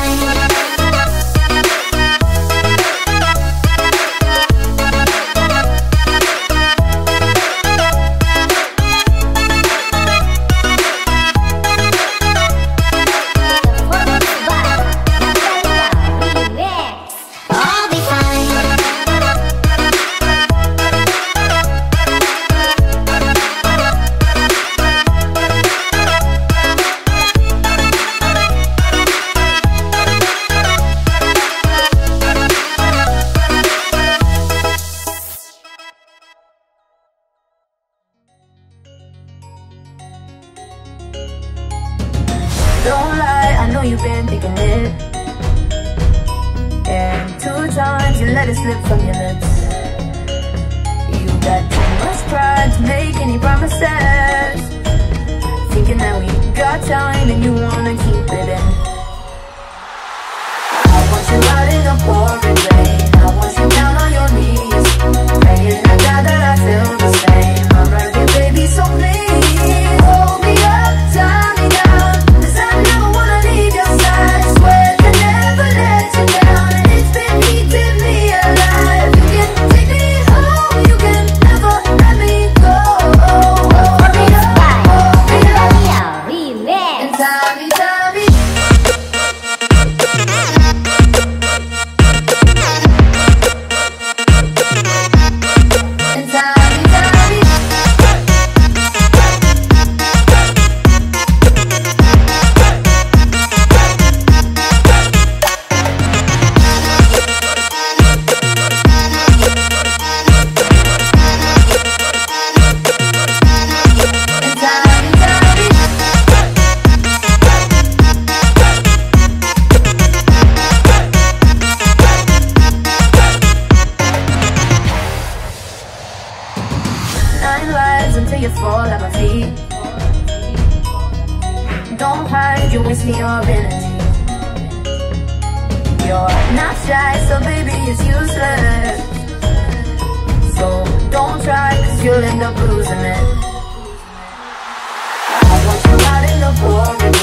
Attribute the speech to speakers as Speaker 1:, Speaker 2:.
Speaker 1: Don't lie, I know you've been thinking it. And 2 times you let it slip from your lips. You got too much pride to make any promises, thinking that we got time and you wanna keep it in. I want you out in the pouring rain, I want you down on your knees, praying to God that I feel the same. I'm right here, baby, so please hold me up, tie me down, 'cause I never wanna leave your side. Swear to never let you down, and it's been eating me alive. You can take me home, you can never let me go. Hold me up, and tie me, tie me. Until you fall at my feet. Don't hide, you're wasting your energy. You're not shy, so baby it's useless. So don't try, 'cause you'll end up losing it. I want you out in the pouring